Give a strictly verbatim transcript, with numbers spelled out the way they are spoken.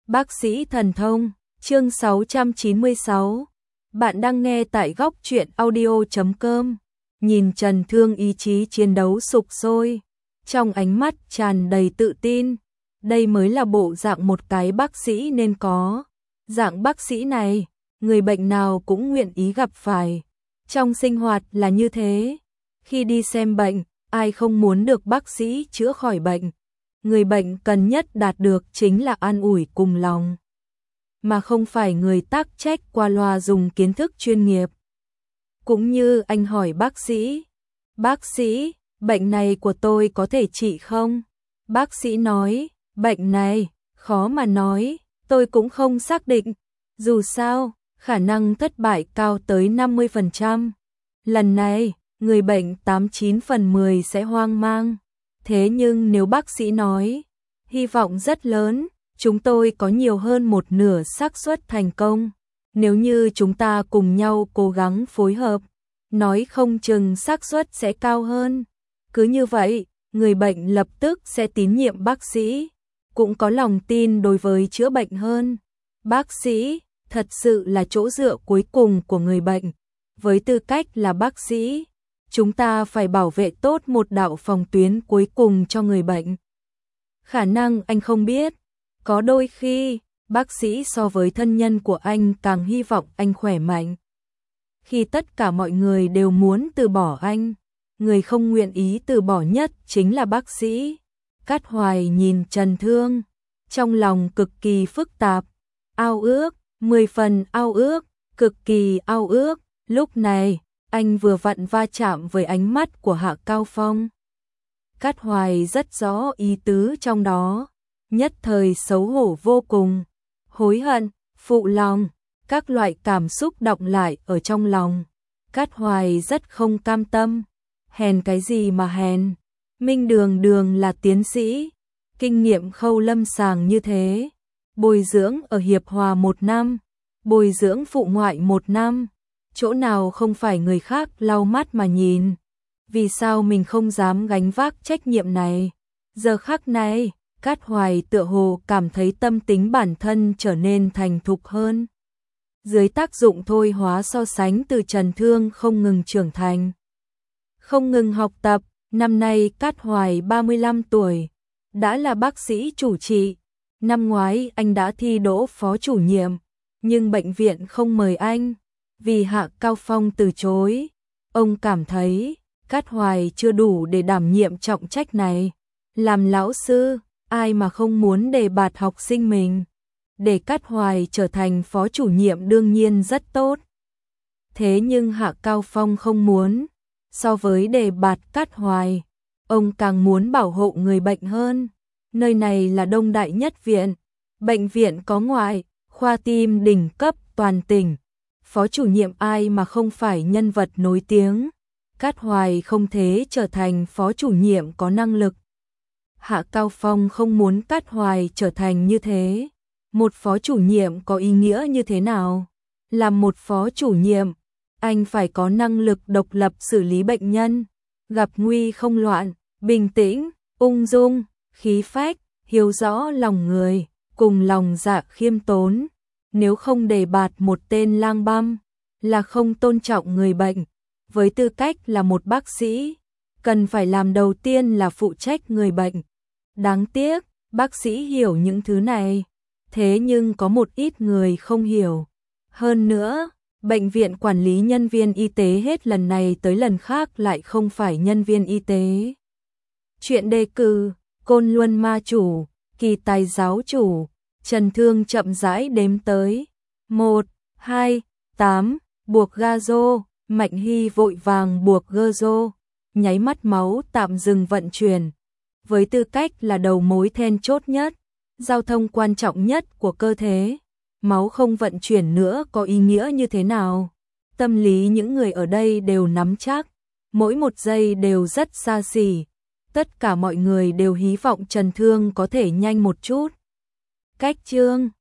Bác sĩ thần thông, chương sáu trăm chín mươi sáu. Bạn đang nghe tại góc truyện audio chấm com. Nhìn Trần Thương ý chí chiến đấu sục sôi, trong ánh mắt tràn đầy tự tin. Đây mới là bộ dạng một cái bác sĩ nên có. Dạng bác sĩ này, người bệnh nào cũng nguyện ý gặp phải. Trong sinh hoạt là như thế. Khi đi xem bệnh, ai không muốn được bác sĩ chữa khỏi bệnh. Người bệnh cần nhất đạt được chính là an ủi cùng lòng, mà không phải người tác trách qua loa dùng kiến thức chuyên nghiệp. Cũng như anh hỏi bác sĩ, bác sĩ, bệnh này của tôi có thể trị không? Bác sĩ nói, bệnh này, khó mà nói, tôi cũng không xác định. Dù sao, khả năng thất bại cao tới năm mươi phần trăm. Lần này, người bệnh tám chín phần mười sẽ hoang mang. Thế nhưng nếu bác sĩ nói, hy vọng rất lớn, chúng tôi có nhiều hơn một nửa xác suất thành công. Nếu như chúng ta cùng nhau cố gắng phối hợp, nói không chừng xác suất sẽ cao hơn. Cứ như vậy, người bệnh lập tức sẽ tín nhiệm bác sĩ, cũng có lòng tin đối với chữa bệnh hơn. Bác sĩ, thật sự là chỗ dựa cuối cùng của người bệnh. Với tư cách là bác sĩ, chúng ta phải bảo vệ tốt một đạo phòng tuyến cuối cùng cho người bệnh. Khả năng anh không biết, có đôi khi, bác sĩ so với thân nhân của anh càng hy vọng anh khỏe mạnh. Khi tất cả mọi người đều muốn từ bỏ anh, người không nguyện ý từ bỏ nhất chính là bác sĩ. Cát Hoài nhìn Trần Thương, trong lòng cực kỳ phức tạp, ao ước, mười phần ao ước, cực kỳ ao ước. Lúc này, anh vừa vặn va chạm với ánh mắt của Hạ Cao Phong. Cát Hoài rất rõ ý tứ trong đó, nhất thời xấu hổ vô cùng, hối hận, phụ lòng, các loại cảm xúc đọng lại ở trong lòng. Cát Hoài rất không cam tâm, hèn cái gì mà hèn, Minh đường đường là tiến sĩ, kinh nghiệm khâu lâm sàng như thế, bồi dưỡng ở Hiệp Hòa một năm, bồi dưỡng phụ ngoại một năm. Chỗ nào không phải người khác lau mắt mà nhìn. Vì sao mình không dám gánh vác trách nhiệm này? Giờ khắc này, Cát Hoài tựa hồ cảm thấy tâm tính bản thân trở nên thành thục hơn. Dưới tác dụng thôi hóa so sánh từ Trần Thương không ngừng trưởng thành, không ngừng học tập. Năm nay Cát Hoài ba mươi lăm tuổi, đã là bác sĩ chủ trị. Năm ngoái anh đã thi đỗ phó chủ nhiệm, nhưng bệnh viện không mời anh. Vì Hạ Cao Phong từ chối, ông cảm thấy Cát Hoài chưa đủ để đảm nhiệm trọng trách này. Làm lão sư, ai mà không muốn đề bạt học sinh mình. Để Cát Hoài trở thành phó chủ nhiệm đương nhiên rất tốt. Thế nhưng Hạ Cao Phong không muốn. So với đề bạt Cát Hoài, ông càng muốn bảo hộ người bệnh hơn. Nơi này là Đông Đại Nhất Viện, bệnh viện có ngoại, khoa tim đỉnh cấp toàn tỉnh. Phó chủ nhiệm ai mà không phải nhân vật nổi tiếng. Cát Hoài không thể trở thành phó chủ nhiệm có năng lực. Hạ Cao Phong không muốn Cát Hoài trở thành như thế. Một phó chủ nhiệm có ý nghĩa như thế nào? Làm một phó chủ nhiệm, anh phải có năng lực độc lập xử lý bệnh nhân, gặp nguy không loạn, bình tĩnh, ung dung, khí phách, hiểu rõ lòng người, cùng lòng dạ khiêm tốn. Nếu không đề bạt một tên lang băm, là không tôn trọng người bệnh. Với tư cách là một bác sĩ, cần phải làm đầu tiên là phụ trách người bệnh. Đáng tiếc, bác sĩ hiểu những thứ này, thế nhưng có một ít người không hiểu. Hơn nữa, bệnh viện quản lý nhân viên y tế hết lần này tới lần khác lại không phải nhân viên y tế. Chuyện đề cử, Côn Luân ma chủ, Kỳ Tài giáo chủ. Trần Thương chậm rãi đếm tới. Một, hai, tám, buộc ga rô. Mạnh Hy vội vàng buộc gơ rô. Nháy mắt máu tạm dừng vận chuyển. Với tư cách là đầu mối then chốt nhất, giao thông quan trọng nhất của cơ thể, máu không vận chuyển nữa có ý nghĩa như thế nào? Tâm lý những người ở đây đều nắm chắc. Mỗi một giây đều rất xa xỉ. Tất cả mọi người đều hy vọng Trần Thương có thể nhanh một chút. Cách chương